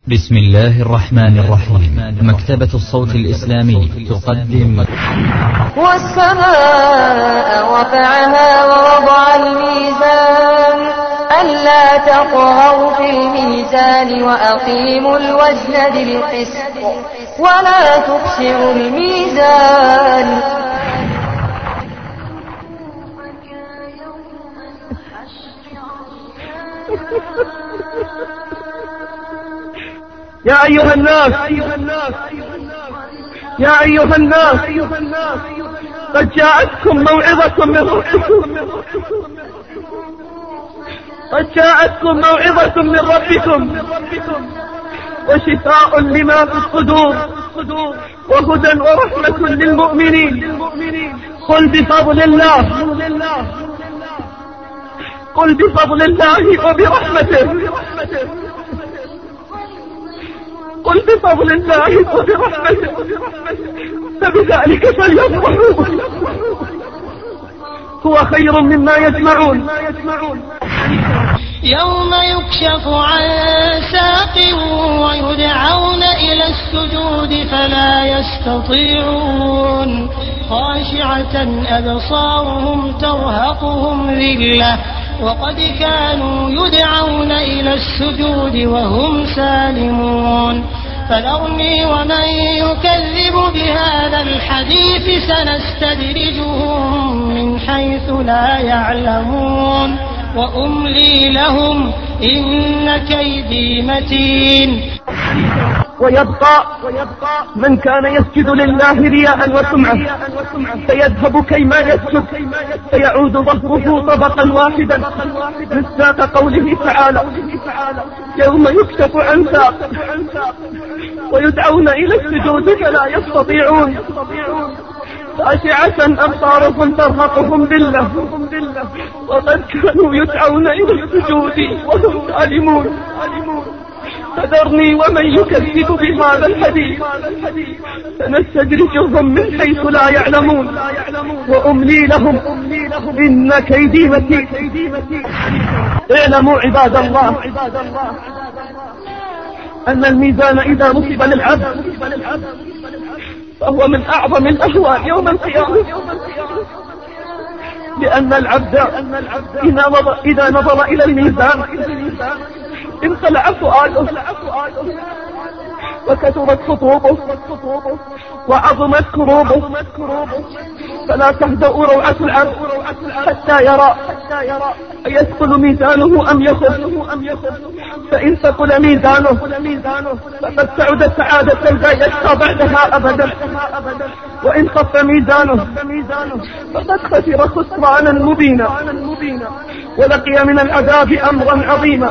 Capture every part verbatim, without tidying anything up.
بسم الله الرحمن الرحيم. مكتبة الصوت الإسلامي تقدم والسماء رفعها ووضع الميزان ألا تطغوا في الميزان وأقيموا الوزن بالقسط ولا تخسروا الميزان. يا أيها الناس يا أيها الناس قد جاءتكم موعظة من ربكم قد جاءتكم موعظة من ربكم وشفاء لما في الصدور وهدى ورحمة للمؤمنين. قل بفضل الله قل بفضل الله وبرحمته قل بفضل الله وبرحمته فبذلك فليفرحوا هو خير مما يجمعون. يوم يكشف عن ساق ويدعون إلى السجود فلا يستطيعون خاشعة أبصارهم ترهقهم ذلة وقد كانوا يدعون إلى السجود وهم سالمون. فذرني ومن يكذب بهذا الحديث سنستدرجهم من حيث لا يعلمون وأملي لهم إن كيدي متين. ويبقى من كان يسجد لله رياء وسمعة فيذهب كيما يسجد فيعود ظهره طبقا واحدا مصداق قوله تعالى يوم يكشف عن ساق ويدعون إلى السجود فلا يستطيعون خاشعة أبصارهم ترهقهم ذلة وقد كانوا يدعون إلى السجود وهم سالمون. فذرني ومن يكذب بهذا الحديث سنستدرجهم من حيث لا يعلمون وأملي لهم إن كيدي متين. اعلموا عباد الله أن الميزان إذا نصب للعبد فهو من أعظم الأهوال يوم القيامة، لأن العبد إذا نظر إلى الميزان انخلع فؤاده وكثرت خطوبه وعظمت كروبه فلا تهدأ روعة العبد حتى يرى أيثقل ميزانه أم يخف. فإن ثقل ميزانه فقد سعد سعادة لا يشقى بعدها أبدا، وإن خف ميزانه فقد خسر خسرانا مبينا ولقي من العذاب أمرا عظيما.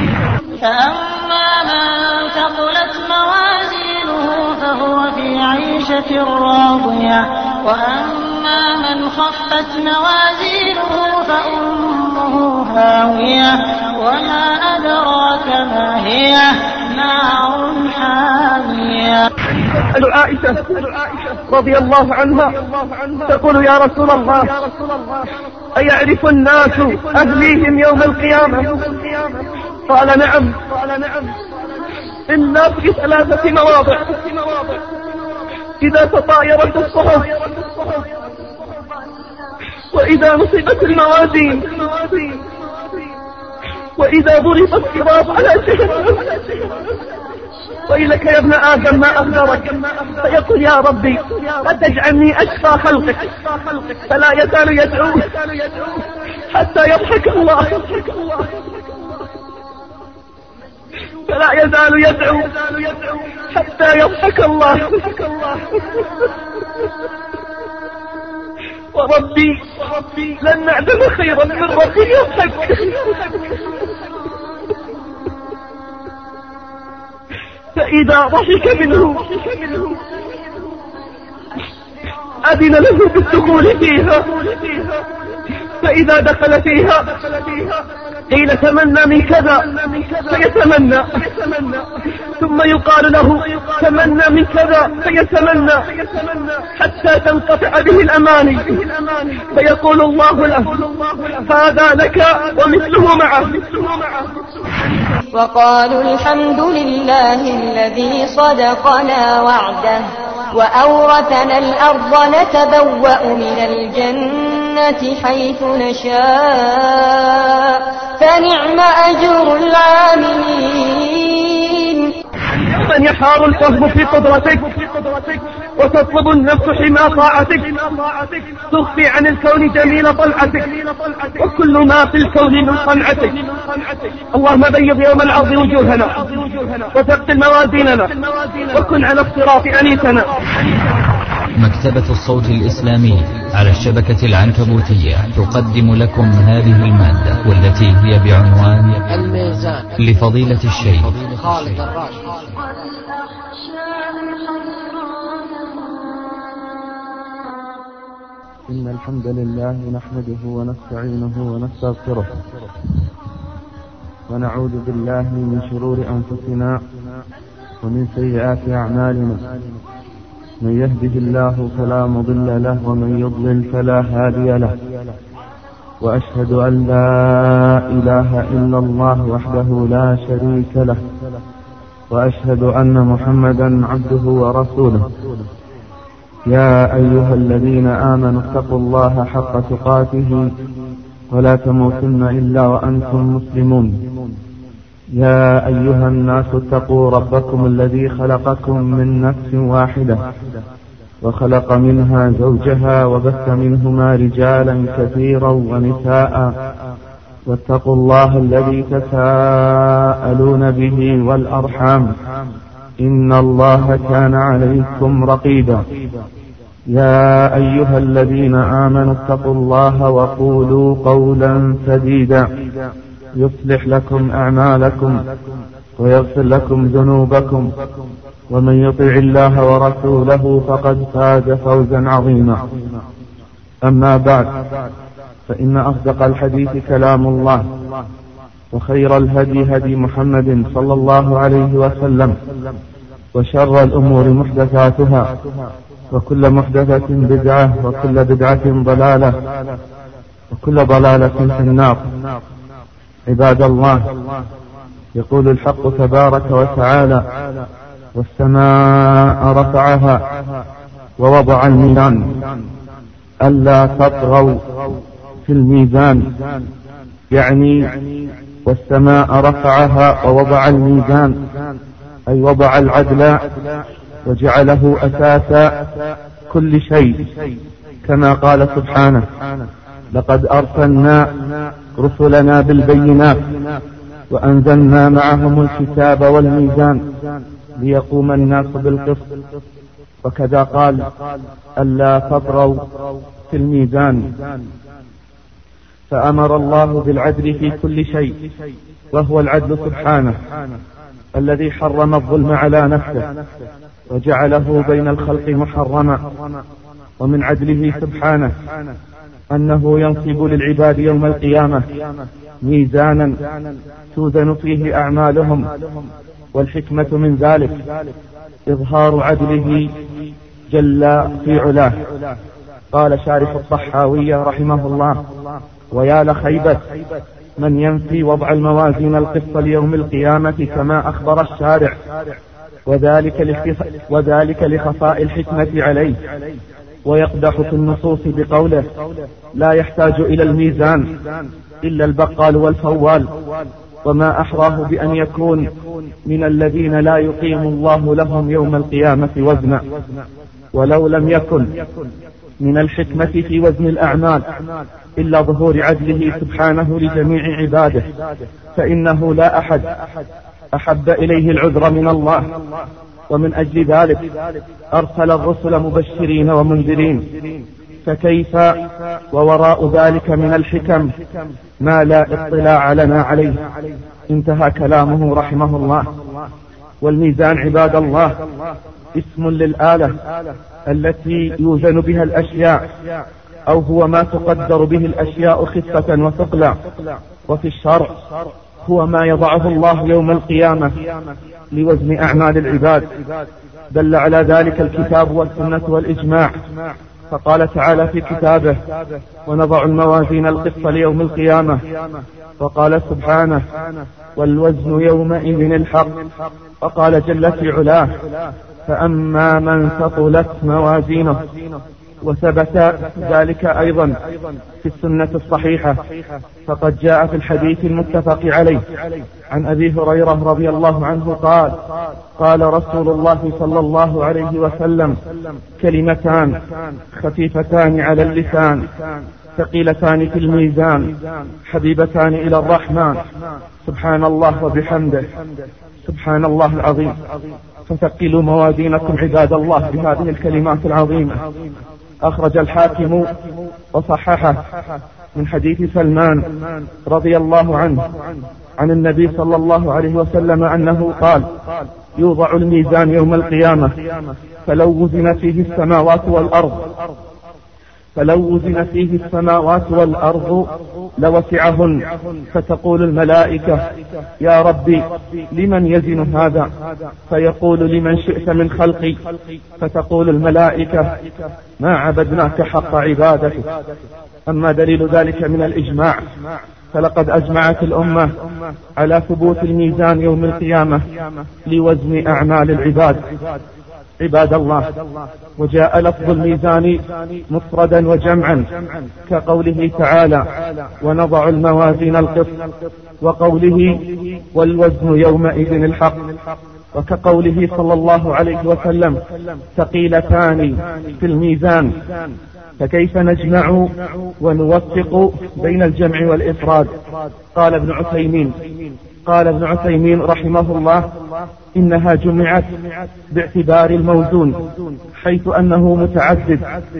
فأما من ثقلت موازينه فهو في عيشة راضية وأما من خفت موازينه فأمه هاوية وما أدراك ما هي نار حامية. عائشة رضي الله عنها تقول يا رسول الله أيعرف الناس أهليهم يوم القيامة؟ قال نعم إلا في ثلاثة مواضع: إذا تطايرت الصحف وإذا نصبت الموازين وإذا ضرب الصراط على جهنم. ويلك يا ابن آدم ما أغدرك، فيقول يا ربي أتجعلني أشقى خلقك، فلا يزال يدعو حتى يضحك الله فلا يزال يدعو حتى يضحك الله. وربي لن نعدم خيرا من ربي يضحك. فإذا ضحك منه أذن له بالدخول فيها، فإذا دخل فيها قيل تمنى من كذا فيتمنى، ثم يقال له تمنى من كذا فيتمنى حتى تنقطع به الأماني، فيقول الله له هذا لك ومثله معه. وقالوا الحمد لله الذي صدقنا وعده وأورثنا الأرض نتبوأ من الجنة حيث نشاء فنعم أجر العاملين. من يحار الفهم في قدرتك وتطلب النفس حمى طاعتك، تخفي عن الكون جميل طلعتك وكل ما في الكون من صنعتك. اللهم بيض يوم العرض وجوهنا وثقل موازيننا وكن على الصراط أنيسنا. مكتبة الصوت الإسلامي على الشبكة العنكبوتية تقدم لكم هذه المادة والتي هي بعنوان الميزان لفضيلة الشيخ خالد الراشد. إن الحمد لله نحمده ونستعينه ونستغفره ونعوذ بالله من شرور أنفسنا ومن سيئات أعمالنا، من يهده الله فلا مضل له ومن يضلل فلا هادي له، وأشهد أن لا إله إلا الله وحده لا شريك له، وأشهد أن محمدا عبده ورسوله. يا أيها الذين آمنوا اتقوا الله حق تقاته ولا تموتن إلا وأنتم مسلمون. يا أيها الناس اتقوا ربكم الذي خلقكم من نفس واحدة وخلق منها زوجها وبث منهما رجالا كثيرا ونساء، واتقوا الله الذي تساءلون به والأرحام إن الله كان عليكم رقيبا. يا أيها الذين آمنوا اتقوا الله وقولوا قولا سديدا يصلح لكم أعمالكم ويغفر لكم ذنوبكم، ومن يطع الله ورسوله فقد فاز فوزا عظيما. أما بعد، فإن أصدق الحديث كلام الله، وخير الهدي هدي محمد صلى الله عليه وسلم، وشر الأمور محدثاتها، وكل محدثة بدعة، وكل بدعة ضلالة، وكل ضلالة في النار. عباد الله، يقول الحق تبارك وتعالى: والسماء رفعها ووضع الميزان ألا تطغوا في الميزان، يعني والسماء رفعها ووضع الميزان أي وضع العدل وجعله أساس كل شيء، كما قال سبحانه: لقد أرسلنا رسلنا بالبينات وأنزلنا معهم الكتاب والميزان ليقوم الناس بالقسط. وكذا قال: ألا تطغوا في الميزان. فأمر الله بالعدل في كل شيء، وهو العدل سبحانه الذي حرم الظلم على نفسه وجعله بين الخلق محرما. ومن عدله سبحانه أنه ينصب للعباد يوم القيامة ميزانا توزن فيه أعمالهم، والحكمة من ذلك إظهار عدله جل في علاه. قال شارح الطحاوية رحمه الله: ويا لخيبة من ينفي وضع الموازين القسط ليوم القيامة كما أخبر الشارع، وذلك وذلك لخفاء الحكمة عليه، ويقدح في النصوص بقوله: لا يحتاج إلى الميزان إلا البقال والفوال. وما أحراه بأن يكون من الذين لا يقيم الله لهم يوم القيامة وزنا. ولو لم يكن من الحكمة في وزن الأعمال إلا ظهور عدله سبحانه لجميع عباده، فإنه لا أحد أحب إليه العذر من الله. ومن أجل ذلك أرسل الرسل مبشرين ومنذرين، فكيف ووراء ذلك من الحكم ما لا اطلاع لنا عليه. انتهى كلامه رحمه الله. والميزان عباد الله اسم للآلة التي يوزن بها الأشياء، أو هو ما تقدر به الأشياء خفة وثقلا. وفي الشرع هو ما يضعه الله يوم القيامة لوزن أعمال العباد، دل على ذلك الكتاب والسنة والإجماع. فقال تعالى في كتابه: ونضع الموازين القسط ليوم القيامة. وقال سبحانه: والوزن يومئذ الحق. وقال جل في علاه: فأما من ثقلت موازينه. وثبت ذلك أيضا في السنة الصحيحة، فقد جاء في الحديث المتفق عليه عن أبي هريرة رضي الله عنه قال: قال رسول الله صلى الله عليه وسلم: كلمتان خفيفتان على اللسان ثقيلتان في الميزان حبيبتان إلى الرحمن، سبحان الله وبحمده، سبحان الله العظيم. فثقلوا موازينكم عباد الله بهذه الكلمات العظيمة. أخرج الحاكم وصححه من حديث سلمان رضي الله عنه عن النبي صلى الله عليه وسلم أنه قال: يوضع الميزان يوم القيامة فلو وزن فيه السماوات والأرض فلو وزن فيه السماوات والأرض لوسعهن، فتقول الملائكة: يا ربي لمن يزن هذا؟ فيقول: لمن شئت من خلقي. فتقول الملائكة: ما عبدناك حق عبادتك. أما دليل ذلك من الإجماع، فلقد أجمعت الأمة على ثبوت الميزان يوم القيامة لوزن أعمال العباد. عباد الله، وجاء لفظ الميزان مفردا وجمعا كقوله تعالى: ونضع الموازين القسط، وقوله: والوزن يومئذ الحق، وكقوله صلى الله عليه وسلم: ثقيلتان في الميزان. فكيف نجمع ونوفق بين الجمع والإفراد؟ قال ابن عثيمين قال ابن عثيمين رحمه الله: إنها جمعت باعتبار الموزون، حيث أنه متعدد،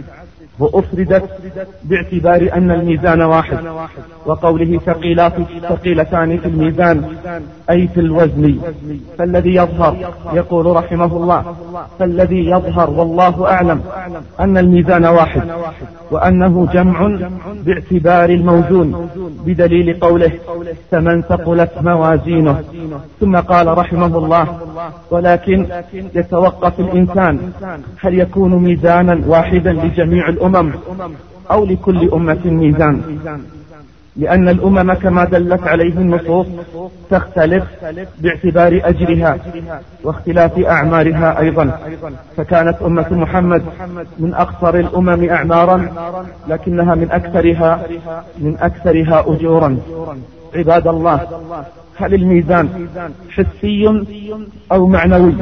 وأفردت باعتبار أن الميزان واحد. وقوله ثقيلات ثقيلتان في الميزان أي في الوزن. فالذي يظهر، يقول رحمه الله: فالذي يظهر والله أعلم أن الميزان واحد، وأنه جمع باعتبار الموزون، بدليل قوله: فمن ثقلت موازينه. ثم قال رحمه الله: ولكن يتوقف الإنسان هل يكون ميزانا واحدا لجميع الأمم أو لكل أمة ميزان، لأن الأمم كما دلت عليه النصوص تختلف باعتبار أجرها واختلاف أعمارها أيضا. فكانت أمة محمد من أقصر الأمم أعمارا، لكنها من أكثرها من أكثرها أجورا. عباد الله، هل الميزان حسي أو معنوي؟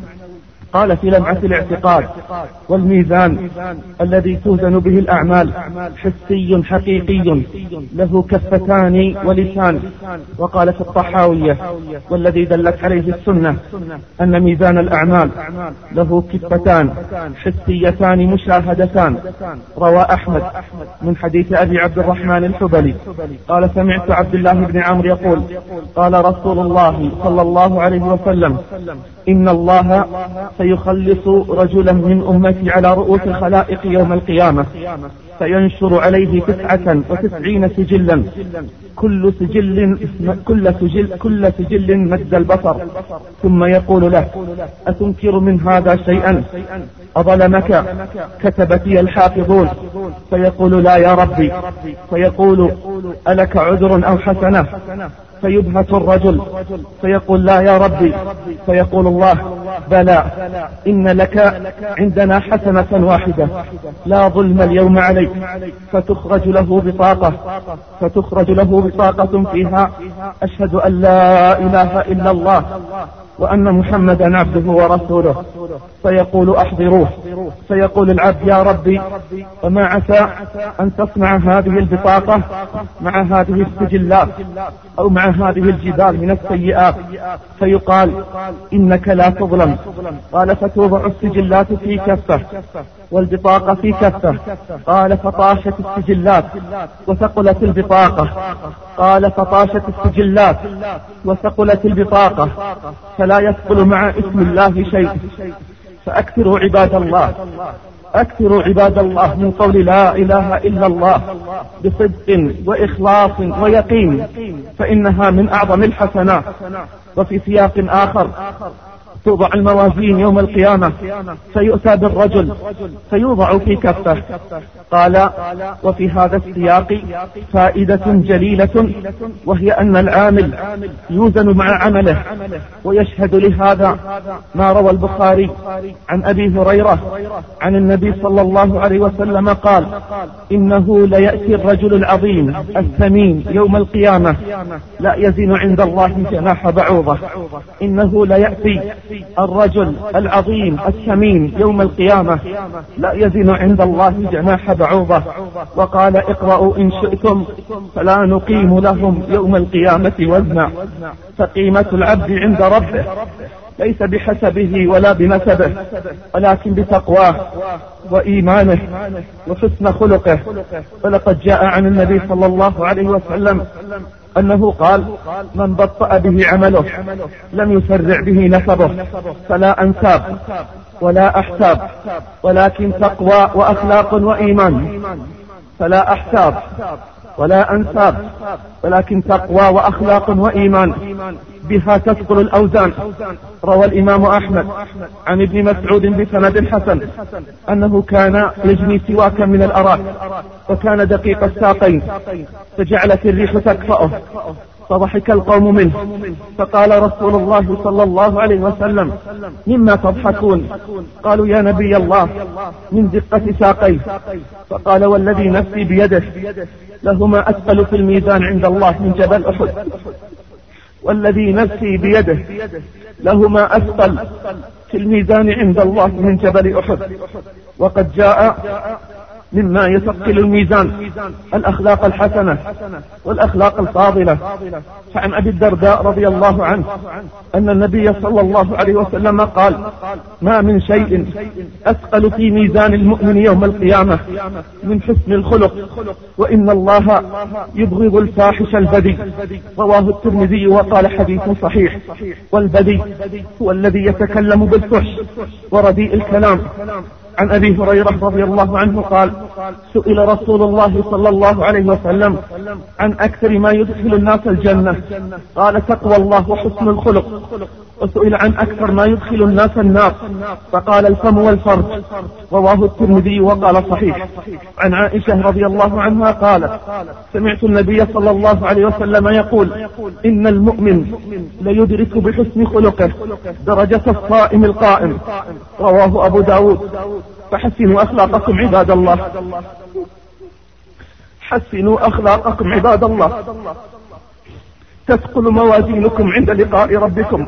قال في لمعة الاعتقاد: والميزان الذي توزن به الأعمال حسي حقيقي له كفتان ولسان. وقال في الطحاوية: والذي دلت عليه السنة أن ميزان الأعمال له كفتان حسيتان مشاهدتان. روى أحمد من حديث أبي عبد الرحمن الحبلي قال: سمعت عبد الله بن عمرو يقول: قال رسول الله صلى الله عليه وسلم: إن الله سيخلص رجلا من أمتي على رؤوس الخلائق يوم القيامة، فينشر عليه تسعة وتسعين سجلا، كل سجل كل سجل كل سجل مد البصر، ثم يقول له: أتنكر من هذا شيئا؟ أظلمك كتبتي الحافظون؟ فيقول: لا يا ربي. فيقول: ألك عذر أو حسنة؟ فيبهت الرجل فيقول: لا يا ربي. فيقول الله: بلى، إن لك عندنا حسنة واحدة، لا ظلم اليوم عليك. فتخرج له بطاقة فتخرج له بطاقة فيها: أشهد أن لا إله إلا الله وأن محمدا عبده ورسوله. فيقول: أحضروه. فيقول العبد: يا ربي، وما عسى أن تصنع هذه البطاقة مع هذه السجلات أو مع هذه الجبال من السيئات؟ فيقال: إنك لا تظلم. قال: فتوضع السجلات في كفة والبطاقة في كفة. قال: فطاشت السجلات وثقلت البطاقة. قال: فطاشت السجلات وثقلت البطاقة، فلا يثقل مع اسم الله شيء. فأكثروا عباد الله أكثروا عباد الله من قول لا إله إلا الله بصدق وإخلاص ويقين، فإنها من أعظم الحسنات. وفي سياق آخر: توضع الموازين يوم القيامة فيؤتى بالرجل فيوضع في كفه. قال: وفي هذا السياق فائدة جليلة، وهي أن العامل يوزن مع عمله. ويشهد لهذا ما روى البخاري عن أبي هريرة عن النبي صلى الله عليه وسلم قال: إنه ليأتي الرجل العظيم الثمين يوم القيامة لا يزن عند الله جناح بعوضة. إنه ليأتي الرجل العظيم الثمين يوم القيامة لا يزن عند الله جناح بعوضة. وقال: اقرأوا إن شئتم فلا نقيم لهم يوم القيامة وزنا. فقيمة العبد عند ربه ليس بحسبه ولا بنسبه، ولكن بتقواه وإيمانه وحسن خلقه. ولقد جاء عن النبي صلى الله عليه وسلم أنه قال: من بطأ به عمله لم يسرع به نسبه. فلا أنساب ولا أحساب، ولكن تقوى وأخلاق وإيمان. فلا أحساب ولا أنساب، ولكن تقوى وأخلاق وإيمان، بها تثقل الأوزان. روى الإمام أحمد عن ابن مسعود بسند حسن أنه كان يجني سواكا من الأراك، وكان دقيق الساقين، فجعلت الريح تكفأه، فضحك القوم منه، فقال رسول الله صلى الله عليه وسلم: مما تضحكون؟ قالوا: يا نبي الله، من دقة ساقيه. فقال: والذي نفسي بيده لهما أثقل في الميزان عند الله من جبل أحد. والذي نفسي بيده لهما أثقل في الميزان عند الله من جبل أحد. وقد جاء مما يثقل الميزان الأخلاق الحسنة والأخلاق الفاضلة. فعن أبي الدرداء رضي الله عنه أن النبي صلى الله عليه وسلم قال: ما من شيء أثقل في ميزان المؤمن يوم القيامة من حسن الخلق، وإن الله يبغض الفاحش البذيء. رواه الترمذي وقال: حديث صحيح. والبذيء هو الذي يتكلم بالفحش ورديء الكلام. عن أبي هريرة رضي الله عنه قال: سئل رسول الله صلى الله عليه وسلم عن أكثر ما يدخل الناس الجنة، قال: تقوى الله وحسن الخلق. وسئل عن أكثر ما يدخل الناس النار، فقال: الفم والفرج. رواه الترمذي وقال: صحيح. عن عائشة رضي الله عنها قالت: سمعت النبي صلى الله عليه وسلم يقول: إن المؤمن ليدرك بحسن خلقه درجة الصائم القائم. رواه أبو داود. فحسنوا أخلاقكم عباد الله، حسنوا أخلاقكم عباد الله، تثقل موازينكم عند لقاء ربكم.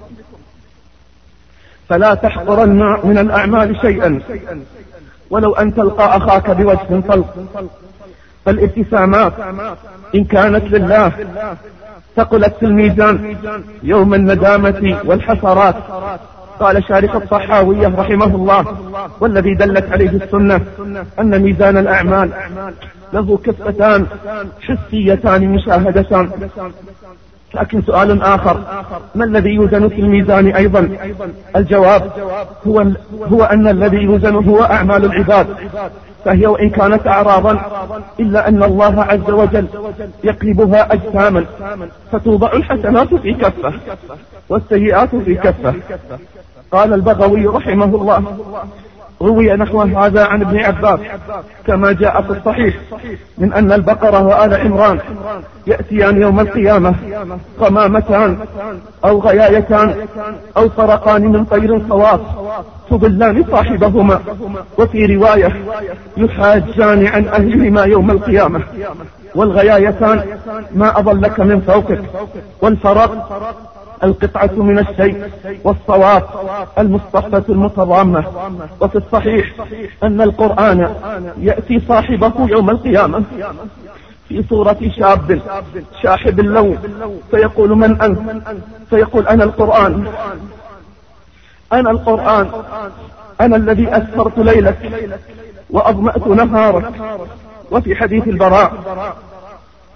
فلا تحقرن من الأعمال شيئا ولو أن تلقى أخاك بوجه طلق. فالابتسامات إن كانت لله ثقلت في الميزان يوم الندامة والحسرات. قال شارح الطحاوية رحمه الله: والذي دلت عليه السنة أن ميزان الأعمال له كفتان حسيتان مشاهدتان. لكن سؤال آخر: ما الذي يوزن في الميزان أيضا؟ الجواب هو, هو أن الذي يوزن هو أعمال العباد، فهي وإن كانت أعراضا إلا أن الله عز وجل يقلبها أجساما، فتوضع الحسنات في كفة والسيئات في كفة. قال البغوي رحمه الله: روي نحو هذا عن ابن عباس كما جاء في الصحيح من أن البقرة وآل عمران يأتيان يوم القيامة قمامتان أو غيايتان أو فرقان من طير صواف تضلان صاحبهما. وفي رواية: يحاجان عن أهلهما يوم القيامة. والغيايتان ما أضلك من فوقك، والفرق القطعة من الشيء، والصواب المصطفى المتضامة. وفي الصحيح أن القرآن يأتي صاحبه يوم القيامة في صورة شاب شاحب اللون، فيقول: من أنت؟ فيقول: أنا القرآن، أنا القرآن، أنا الذي أسهرت ليلك وأظمأت نهارك. وفي حديث البراء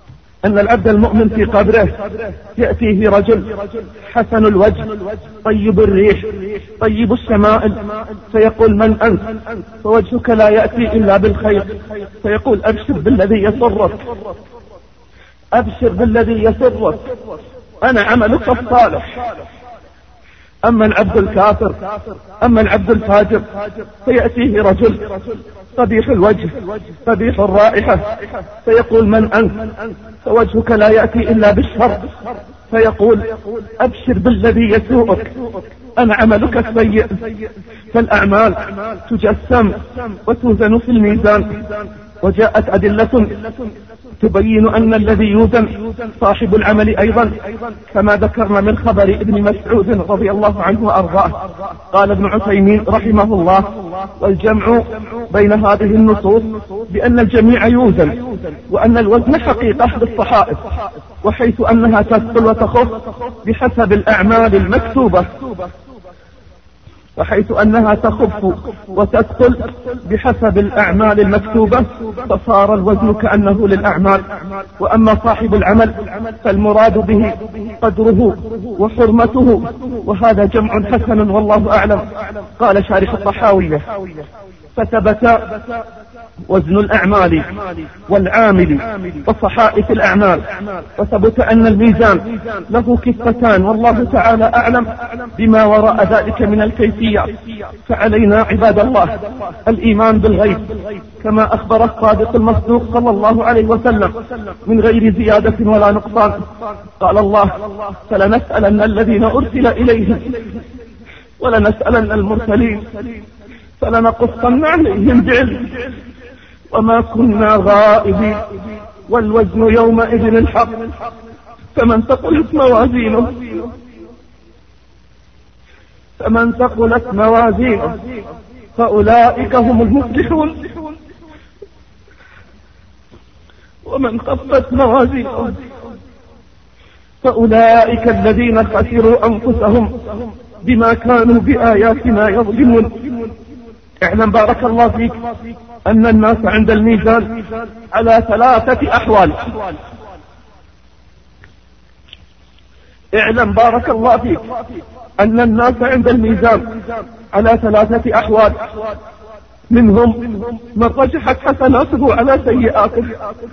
أن العبد المؤمن في قبره يأتيه رجل حسن الوجه طيب الريح طيب الشمائل، فيقول: من أنت؟ فوجهك لا يأتي إلا بالخير، فيقول: أبشر بالذي يسرك، أبشر بالذي يسرك، أنا عملك الصالح. أما العبد الكافر، أما العبد الفاجر، فيأتيه رجل قبيح الوجه قبيح الرائحة، فيقول: من أنت؟ فوجهك لا يأتي إلا بالشر، فيقول: أبشر بالذي يسوءك، أنا عملك السيء. فالأعمال تجسم وتوزن في الميزان، وجاءت أدلة تبين أن الذي يوزن صاحب العمل أيضا، كما ذكرنا من خبر ابن مسعود رضي الله عنه وأرضاه. قال ابن عثيمين رحمه الله: والجمع بين هذه النصوص بأن الجميع يوزن، وأن الوزن حقيقة للصحائف، وحيث أنها تثقل وتخف بحسب الأعمال المكتوبة، وحيث أنها تخف وتثقل بحسب الأعمال المكتوبة، فصار الوزن كأنه للأعمال. وأما صاحب العمل فالمراد به قدره وحرمته، وهذا جمع حسن والله أعلم. قال شارح الطحاوية: فثبت وزن الأعمال والعامل وصحائف الأعمال، وثبت أن الميزان له كفتان، والله تعالى أعلم بما وراء ذلك من الكيفيات. فعلينا عباد الله الإيمان بالغيب كما أخبر الصادق المصدوق صلى الله عليه وسلم من غير زيادة ولا نقصان. قال الله: فلنسألن الذين أرسل إليهم ولنسألن المرسلين فلنقصن عليهم بعلم وما كنا غائبين، والوزن يومئذ الحق، فمن ثقلت موازينه فمن ثقلت موازينه فأولئك هم المفلحون، ومن خفت موازينه فأولئك الذين خسروا أنفسهم بما كانوا بآياتنا يظلمون. اعلم بارك الله فيك أن الناس عند الميزان على ثلاثة أحوال. اعلم بارك الله فيك أن الناس عند الميزان على ثلاثة أحوال، منهم من رجحت حسناته على سيئاته،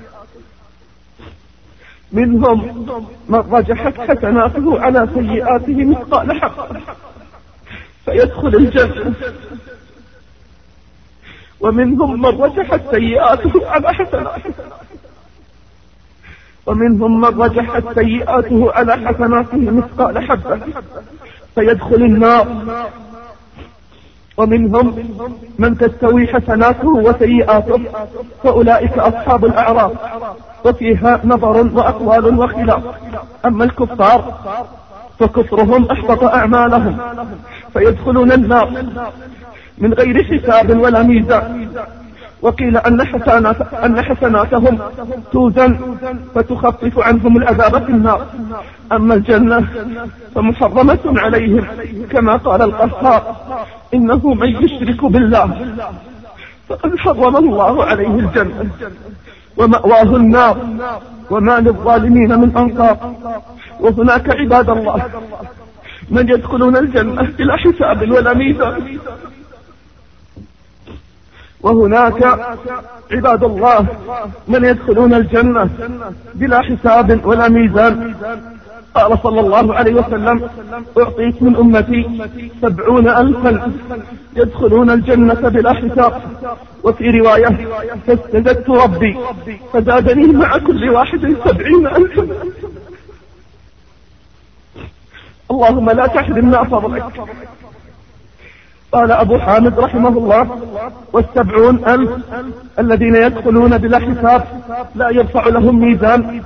منهم من رجحت حسناته على سيئاته مثقال حبة فيدخل الجنة، ومنهم من رجحت سيئاته على حسناته ومنهم من رجحت سيئاته على حسناته مثقال حبة فيدخل النار، ومنهم من تستوي حسناته وسيئاته فأولئك أصحاب الأعراف، وفيها نظر وأقوال وخلاف. أما الكفار فكفرهم أحبط أعمالهم فيدخلون النار من غير حساب ولا ميزان. وقيل أن حسنات أن حسناتهم توزن فتخفف عنهم العذاب في النار. أما الجنة فمحرمة عليهم، كما قال القهار: إنه من يشرك بالله فقد حرم الله عليه الجنة ومأواه النار وما للظالمين من أنصار. وهناك عباد الله من يدخلون الجنة بلا حساب ولا ميزان، وهناك عباد الله من يدخلون الجنة بلا حساب ولا ميزان. قال صلى الله عليه وسلم: أعطيت من أمتي سبعون ألفا يدخلون الجنة بلا حساب. وفي رواية: فاستزدت ربي فزادني مع كل واحد سبعين ألفا. اللهم لا تحرمنا فضلك. قال أبو حامد رحمه الله: والسبعون ألف الذين يدخلون بلا حساب لا يرفع لهم ميزان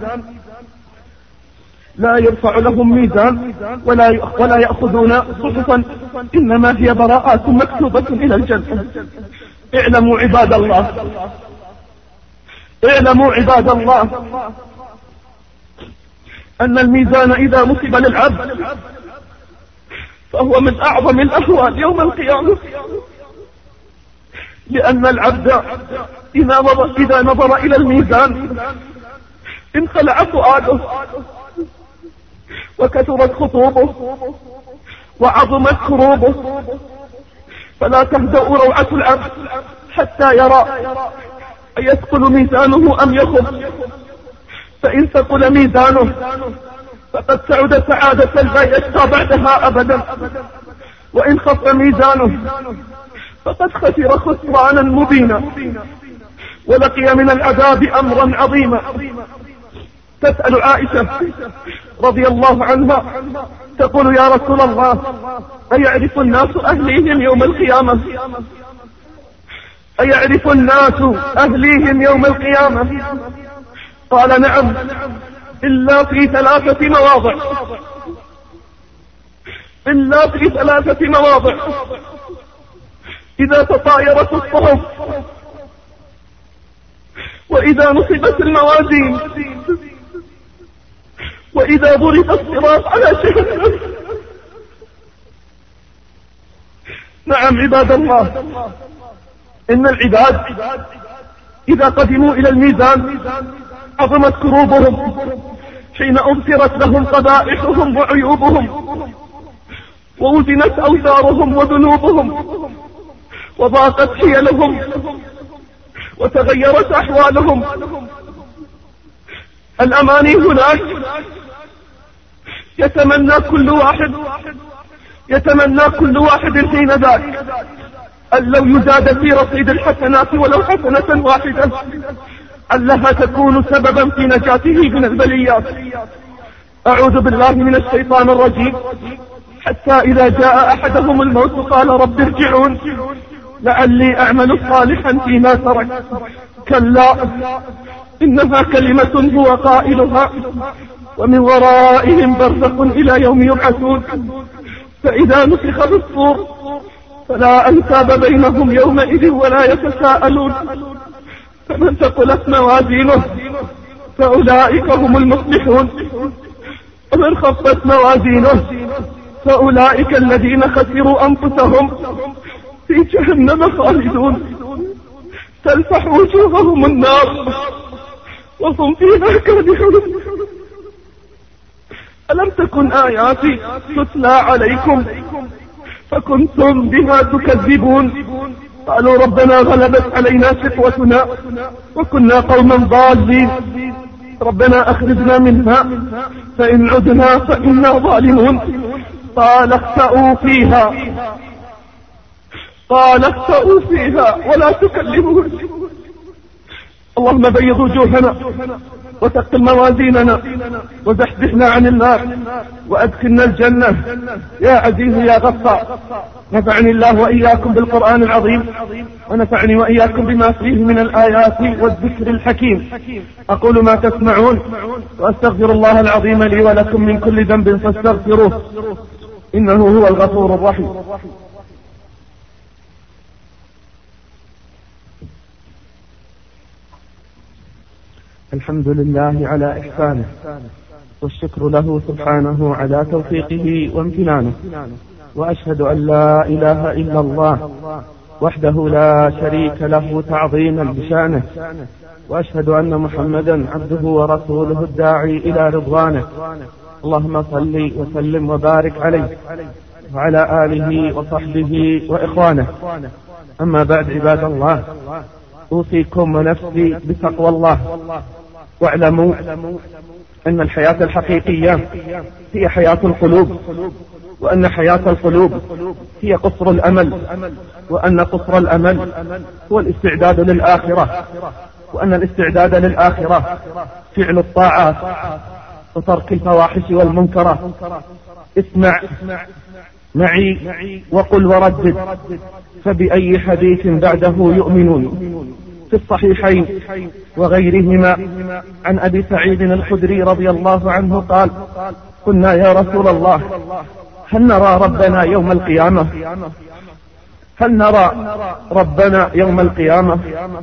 لا يرفع لهم ميزان ولا ولا يأخذون صحفا، إنما هي براءات مكتوبة إلى الجنة. اعلموا عباد الله اعلموا عباد الله أن الميزان إذا نصب للعبد فهو من أعظم الأهوال يوم القيامة، لأن العبد إذا نظر إلى الميزان انخلع فؤاده وكثرت خطوبه وعظمت كروبه، فلا تهدأ روعة العبد حتى يرى أيثقل ميزانه أم يخف، فإن ثقل ميزانه فقد سعد سعادة لا يشقى بعدها أبدا، وإن خف ميزانه فقد خسر خسرانا مبينا ولقي من العذاب أمرا عظيما. تسأل عائشة رضي الله عنها تقول: يا رسول الله، أيعرف الناس أهليهم يوم القيامة؟ أيعرف الناس أهليهم يوم القيامة؟ قال: نعم، إلا في ثلاثة مواضع، إلا في ثلاثة مواضع: إذا تطايرت الصحف، وإذا نصبت الموازين، وإذا ضرب الصراط على جهنم. نعم عباد الله، إن العباد إذا قدموا إلى الميزان عظمت كروبهم حين أبصرت لهم قبائحهم وعيوبهم، ووزنت أوزارهم وذنوبهم، وضاقت حيلهم وتغيرت أحوالهم. الأماني هناك يتمنى كل واحد يتمنى كل واحد حين ذاك أن لو يزاد في رصيد الحسنات ولو حسنة واحدة أنها تكون سببا في نجاته من البليات. أعوذ بالله من الشيطان الرجيم. حتى إذا جاء أحدهم الموت قال: رب ارجعون لعلي أعمل صالحا فيما ترك. كلا إنها كلمة هو قائلها ومن ورائهم برزخ إلى يوم يبعثون. فإذا نفخ في الصور فلا أنساب بينهم يومئذ ولا يتساءلون. فمن ثقلت موازينه فأولئك هم المفلحون، ومن خفت موازينه فأولئك الذين خسروا أنفسهم في جهنم خالدون، تلفح وجوههم النار وهم فيها كالحون. ألم تكن آياتي تتلى عليكم فكنتم بها تكذبون؟ قالوا ربنا غلبت علينا شقوتنا وكنا قوما ضالين، ربنا أخرجنا منها فإن عدنا فإنا ظالمون. قال اخسأوا فيها قال اخسأوا فيها ولا تكلمون. اللهم بيض وجوهنا وثقل موازيننا وزحزحنا عن النار وأدخلنا الجنة يا عزيز يا غفار. نفعني الله وإياكم بالقرآن العظيم، ونفعني وإياكم بما فيه من الآيات والذكر الحكيم. أقول ما تسمعون وأستغفر الله العظيم لي ولكم من كل ذنب فاستغفروه إنه هو الغفور الرحيم. الحمد لله على إحسانه، والشكر له سبحانه على توفيقه وامتنانه، وأشهد أن لا إله إلا الله وحده لا شريك له تعظيما بشانه، وأشهد أن محمدا عبده ورسوله الداعي إلى رضوانه. اللهم صل وسلم وبارك عليه وعلى آله وصحبه وإخوانه. أما بعد عباد الله، أوصيكم ونفسي بتقوى الله، واعلموا أن الحياة الحقيقية هي حياة القلوب، وأن حياة القلوب هي قصر الأمل، وأن قصر الأمل هو الاستعداد للآخرة، وأن الاستعداد للآخرة فعل الطاعات وترك الفواحش والمنكرات. اسمع معي وقل وردد، فبأي حديث بعده يؤمنون. في الصحيحين وغيرهما عن أبي سعيد الخدري رضي الله عنه قال: قلنا يا رسول الله، هل نرى ربنا يوم القيامة؟ هل نرى ربنا يوم القيامة؟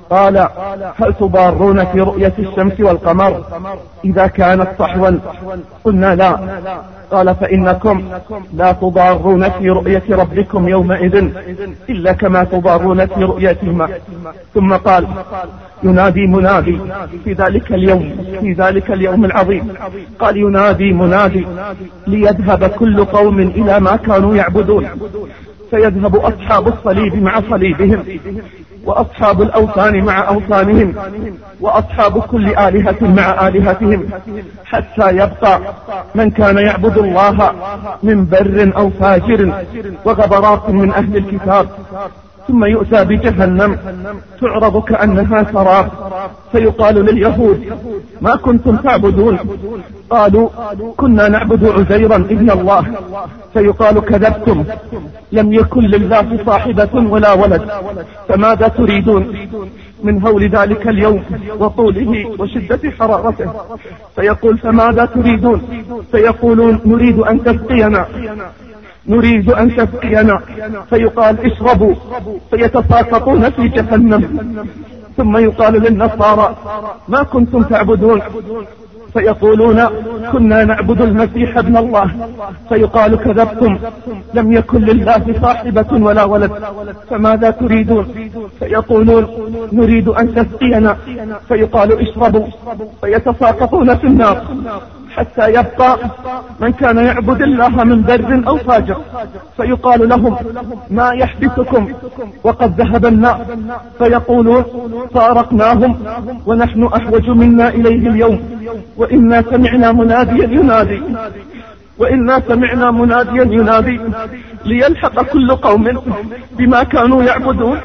قال: هل تضارون في رؤية الشمس والقمر إذا كانت صحوا؟ قلنا: لا. قال: فإنكم لا تضارون في رؤية ربكم يومئذ إلا كما تضارون في رؤيتهما. ثم قال: ينادي منادي في ذلك اليوم في ذلك اليوم العظيم. قال: ينادي منادي ليذهب كل قوم إلى ما كانوا يعبدون، فيذهب أصحاب الصليب مع صليبهم، وأصحاب الأوثان مع أوثانهم، وأصحاب كل آلهة مع آلهتهم، حتى يبقى من كان يعبد الله من بر أو فاجر وغبرات من أهل الكتاب. ثم يؤتى بجهنم تعرض كأنها سراب، فيقال لليهود: ما كنتم تعبدون؟ قالوا: كنا نعبد عزيرا ابن الله. فيقال: كذبتم، لم يكن لله صاحبة ولا ولد، فماذا تريدون؟ من هول ذلك اليوم وطوله وشدة حرارته. فيقول: فماذا تريدون؟ فيقولون: نريد أن تسقينا نريد أن تسقينا. فيقال: اشربوا، فيتساقطون في جهنم. ثم يقال للنصارى: ما كنتم تعبدون؟ فيقولون: كنا نعبد المسيح ابن الله. فيقال: كذبتم، لم يكن لله صاحبة ولا ولد، فماذا تريدون؟ فيقولون: نريد أن تسقينا. فيقال: اشربوا، فيتساقطون في النار، حتى يبقى من كان يعبد الله من بر أو فاجر. فيقال لهم: ما يحبسكم وقد ذهب النار؟ فيقولون: فارقناهم ونحن أحوج منا إليه اليوم، وإنا سمعنا مناديا ينادي وإنا سمعنا مناديا ينادي ليلحق كل قوم بما كانوا يعبدون،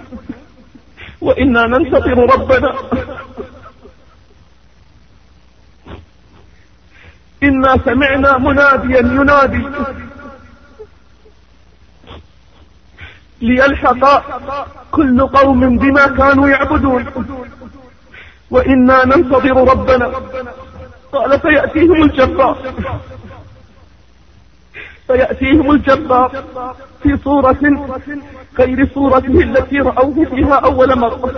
وإنا ننتظر ربنا إنا سمعنا مناديا ينادي ليلحق كل قوم بما كانوا يعبدون، وإنا ننتظر ربنا. قال: فيأتيهم الجبار فيأتيهم الجبار في صورة غير صورته التي رأوه فيها أول مرة،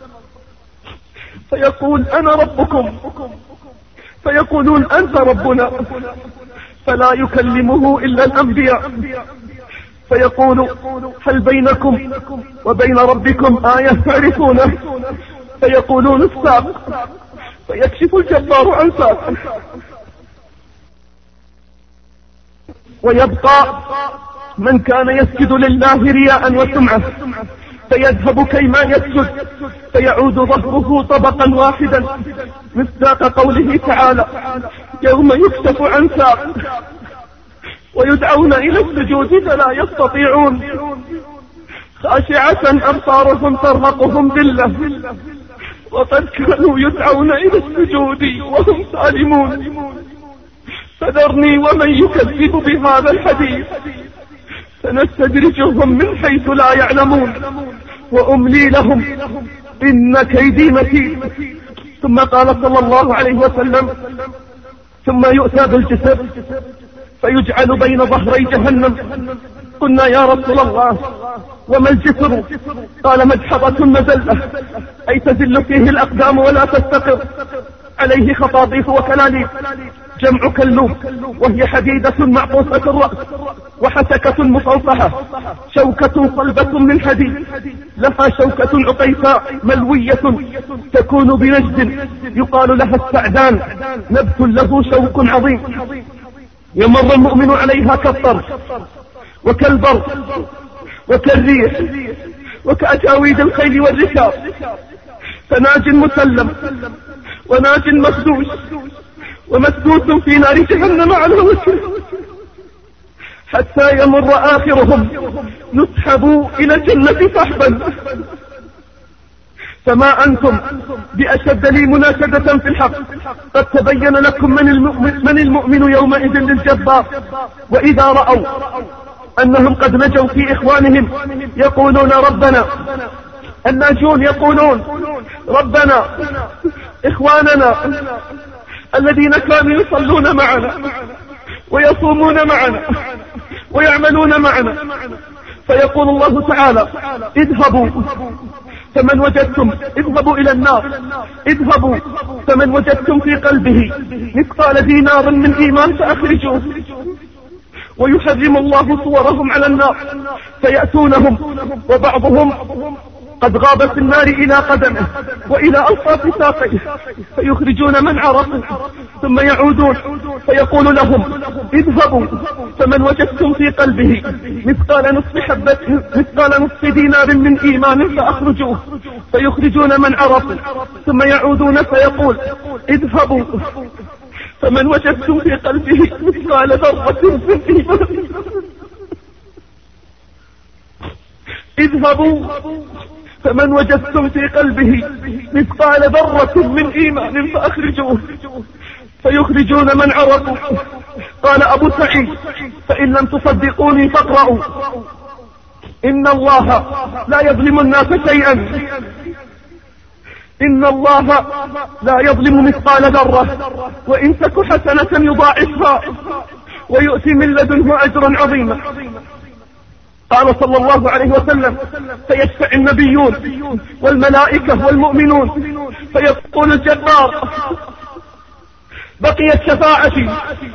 فيقول: أنا ربكم. فيقولون: أنت ربنا. فلا يكلمه إلا الأنبياء. فيقول: هل بينكم وبين ربكم آية تعرفونه؟ فيقولون: الساق. فيكشف الجبار عن ساق، ويبقى من كان يسجد لله رياء وسمعة، فيذهب كيما يسجد، فيعود ظهره طبقا واحدا، مصداق قوله تعالى: يوم يكشف عن ساق ويدعون إلى السجود فلا يستطيعون، خاشعة أبصارهم ترهقهم ذلة، وقد كانوا يدعون إلى السجود وهم سالمون. فذرني ومن يكذب بهذا الحديث سنستدرجهم من حيث لا يعلمون وأملي لهم إن كيدي متين. ثم قال صلى الله عليه وسلم: ثم يؤتى بالجسر فيجعل بين ظهري جهنم. قلنا: يا رسول الله، وما الجسر؟ قال: مدحضة مزلة، أي تزل فيه الأقدام ولا تستقر، عليه خطاطيف وكلاليب، جمع كلوب، وهي حديدة معطوفة الرأس، وحسكة مصوصحة، شوكة صلبة من حديد، لها شوكة عقيفاء ملوية تكون بنجد يقال لها السعدان، نبت له شوك عظيم، يمر المؤمن عليها كالطرف وكالبر وكالريح وكأجاويد الخيل والركاب، فناج مسلم وناج مخدوش ومسدوس في نار جهنم على وجهه، حتى يمر آخرهم يسحبوا إلى الجنة سحبا. فما أنتم بأشد لي مناشدة في الحق، قد تبين لكم من المؤمن, من المؤمن يومئذ للجبار. وإذا رأوا أنهم قد نجوا في إخوانهم يقولون: ربنا. الناجون يقولون: ربنا إخواننا الذين كانوا يصلون معنا ويصومون معنا ويعملون معنا. فيقول الله تعالى: اذهبوا فمن وجدتم اذهبوا إلى النار، اذهبوا فمن وجدتم في قلبه مثقال دينار من إيمان فأخرجوه. ويحرم الله صورهم على النار فيأتونهم وبعضهم قد غاب في النار إلى قدمه وإلى ألطاف ساقيه فيخرجون من عرفوا ثم يعودون فيقول لهم اذهبوا فمن وجدتم في قلبه مثقال نصف حبة مثقال نصف دينار من إيمان فأخرجوه فيخرجون من عرفوا ثم يعودون فيقول اذهبوا فمن وجدتم في قلبه مثقال ذرة من إيمان اذهبوا فمن وجدتم في قلبه مثقال ذرة من إيمان فأخرجوه فيخرجون من عرفوا. قال أبو سعيد فإن لم تصدقوني فاقرأوا إن الله لا يظلم الناس شيئا، إن الله لا يظلم مثقال ذرة وإن تك حسنة يضاعفها ويؤتي من لدنه أجرا عظيما. قال صلى الله عليه وسلم فيشفع النبيون والملائكة والمؤمنون فيقول الجبار بقيت شفاعتي،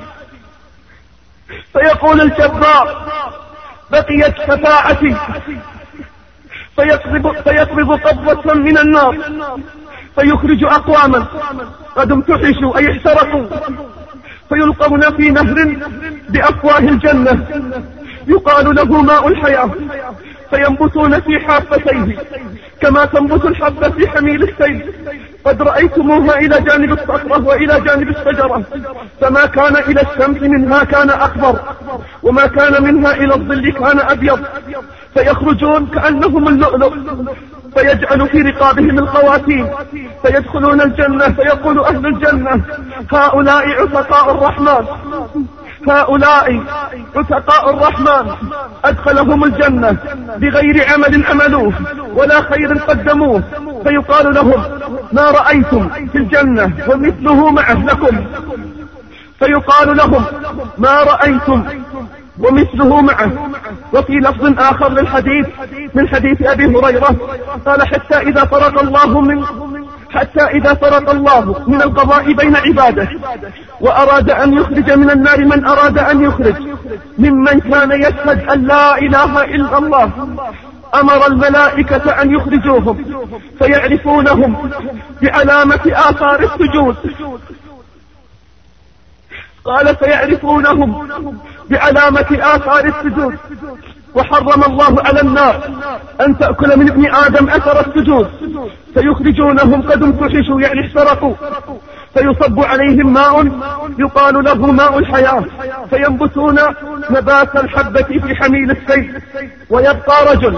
فيقول الجبار بقيت شفاعتي فيقبض, فيقبض قبضة من النار فيخرج أقواما قد امتحشوا أي احترقوا فيلقون في نهر بأفواه الجنة يقال له ماء الحياة فينبتون في حافتيه كما تنبت الحبة في حميل السيل. قد رأيتموها إلى جانب الصخرة وإلى جانب الشجرة فما كان إلى الشمس منها كان أخضر وما كان منها إلى الظل كان أبيض فيخرجون كأنهم اللؤلؤ فيجعل في رقابهم الخواتيم فيدخلون الجنة فيقول أهل الجنة هؤلاء عتقاء الرحمن، هؤلاء عتقاء الرحمن أدخلهم الجنة بغير عمل عملوه ولا خير قدموه فيقال لهم ما رأيتم في الجنة ومثله معه لكم، فيقال لهم ما رأيتم ومثله معه. وفي لفظ آخر للحديث من حديث أبي هريرة قال حتى إذا فرغ الله من حتى إذا فرغ الله من القضاء بين عباده وأراد أن يخرج من النار من أراد أن يخرج ممن كان يشهد أن لا إله إلا الله أمر الملائكة أن يخرجوهم فيعرفونهم بعلامة آثار السجود. قال فيعرفونهم بعلامة آثار السجود. وحرم الله على النار أن تأكل من ابن آدم أثر السجود فيخرجونهم قد امتحشوا يعني احترقوا فيصب عليهم ماء يقال له ماء الحياة فينبتون نبات الحبة في حميل السيل. ويبقى رجل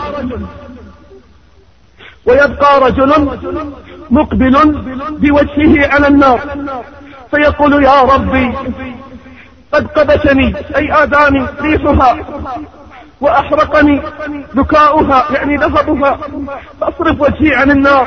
ويبقى رجل مقبل بوجهه على النار فيقول يا ربي قد قبتني أي آذاني ريحها وأحرقني بكاؤها يعني ذهبها فأصرف وجهي عن النار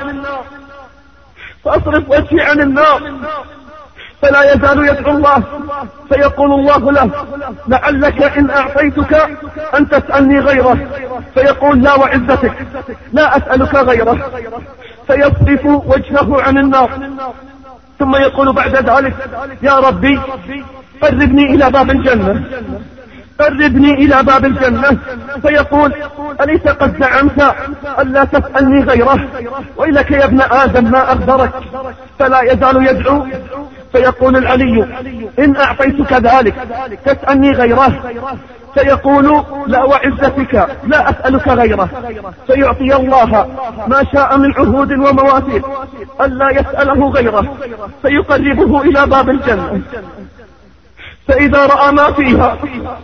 فأصرف وجهي عن النار فلا يزال يدعو الله فيقول الله له لعلك إن أعطيتك أن تسألني غيره فيقول لا وعزتك لا أسألك غيره فيصرف وجهه عن النار ثم يقول بعد ذلك يا ربي قربني إلى باب الجنة قربني إلى باب الجنة فيقول أليس قد زعمت ألا تسألني غيره وإلك يا ابن آدم ما أقدرك فلا يزال يدعو فيقول العلي إن أعطيتك ذلك تسألني غيره فيقول لا وعزتك لا أسألك غيره فيعطي الله ما شاء من عهود ومواثيق ألا يسأله غيره فيقربه إلى باب الجنة فإذا رأى ما فيها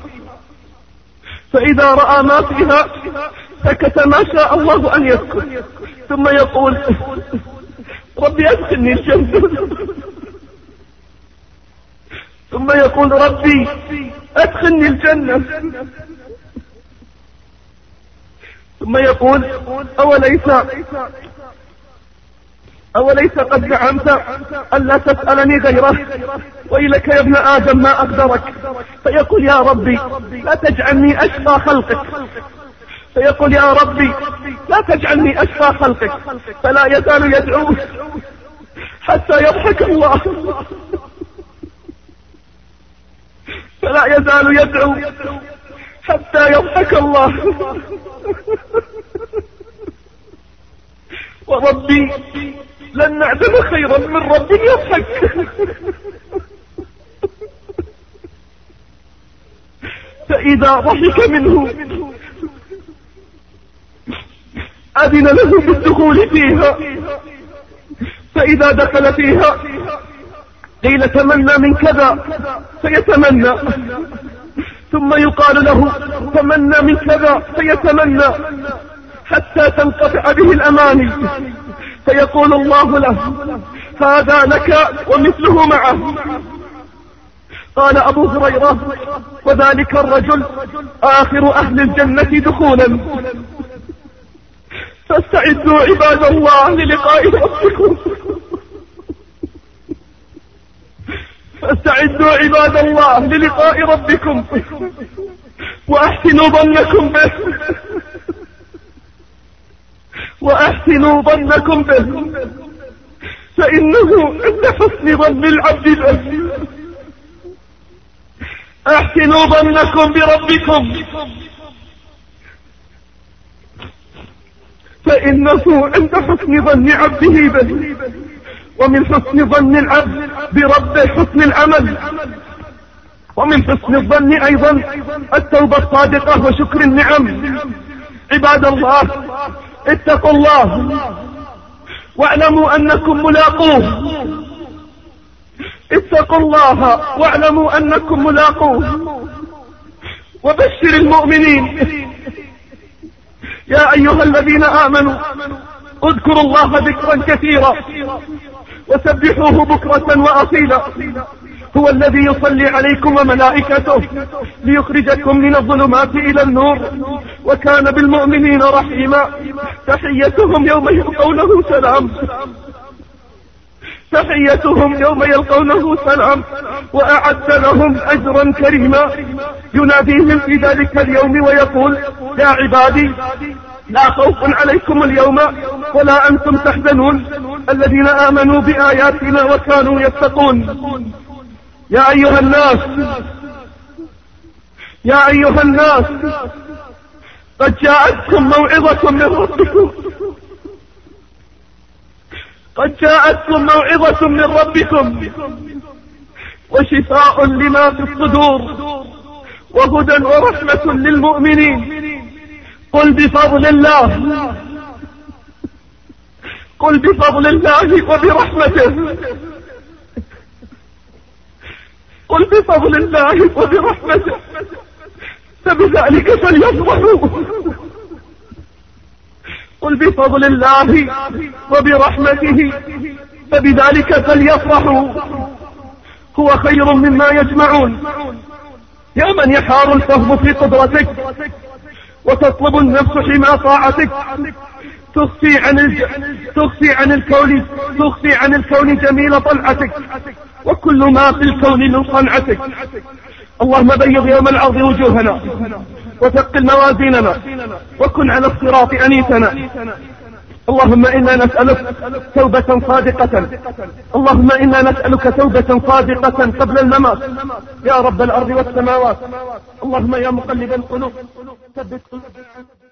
فإذا رأى ما فيها سكت ما شاء الله أن يسكت ثم يقول ربي أدخلني الجنة ثم يقول ربي أدخلني الجنة ثم يقول أوليس أوليس قد زعمت ألا تسألني غيره وإلك يا ابن آدم ما أقدرك فيقول يا ربي لا تجعلني أشقى خلقك فيقول يا ربي لا تجعلني أشقى خلقك. فلا يزال يدعو حتى يضحك الله، فلا يزال يدعو حتى يضحك الله. وربي لن نعدم خيرا من رب يضحك. فإذا ضحك منه أذن له بالدخول فيها، فإذا دخل فيها قيل تمنى من كذا فيتمنى، ثم يقال له تمنى من كذا فيتمنى حتى تنقطع به الأماني، فيقول الله له هذا لك ومثله معه. قال أبو هريرة وذلك الرجل آخر أهل الجنة دخولا. فاستعدوا عباد الله للقاء ربكم، فاستعدوا عباد الله للقاء ربكم وأحسنوا ظنكم به، وأحسنوا ظنكم به، فإنه عند حسن ظن العبد به. أحسنوا ظنكم بربكم فإنه عند حسن ظن عبده به. ومن حسن ظن العبد بربه حسن العمل، ومن حسن الظن أيضا التوبة الصادقة وشكر النعم. عباد الله اتقوا الله واعلموا أنكم ملاقوه، اتقوا الله واعلموا أنكم ملاقوه. وبشر المؤمنين يا أيها الذين آمنوا اذكروا الله ذكرا كثيرا وسبحوه بكرة وأصيلا. هو الذي يصلي عليكم وملائكته ليخرجكم من الظلمات إلى النور، وكان بالمؤمنين رحيما. تحيتهم يوم يلقونه سلام، تحيتهم يوم يلقونه سلام، وأعد لهم أجرا كريما. يناديهم في ذلك اليوم ويقول يا عبادي لا خوف عليكم اليوم ولا أنتم تحزنون الذين آمنوا بآياتنا وكانوا يتقون. يا أيها الناس يا أيها الناس قد جاءتكم موعظة من ربكم، قد جاءتكم موعظة من ربكم وشفاء لما في الصدور وهدى ورحمة للمؤمنين. قل بفضل الله قل بفضل الله وبرحمته قل بفضل الله وبرحمته فبذلك فليفرحوا. قل بفضل الله وبرحمته فبذلك فليفرحوا هو خير مما يجمعون. يا من يحار الفهم في قدرتك وتطلب النفس حمى طاعتك، تخفي عن الج... تخفي عن الكون تخفي عن الكون جميل طلعتك وكل ما في الكون من صنعتك. اللهم بيض يوم العرض وجوهنا وثقل موازيننا وكن على الصراط أنيسنا. اللهم إنا نسألك توبة صادقة اللهم إنا نسألك توبة صادقة قبل الممات يا رب الأرض والسماوات. اللهم يا مقلب القلوب ثبت قلوبنا.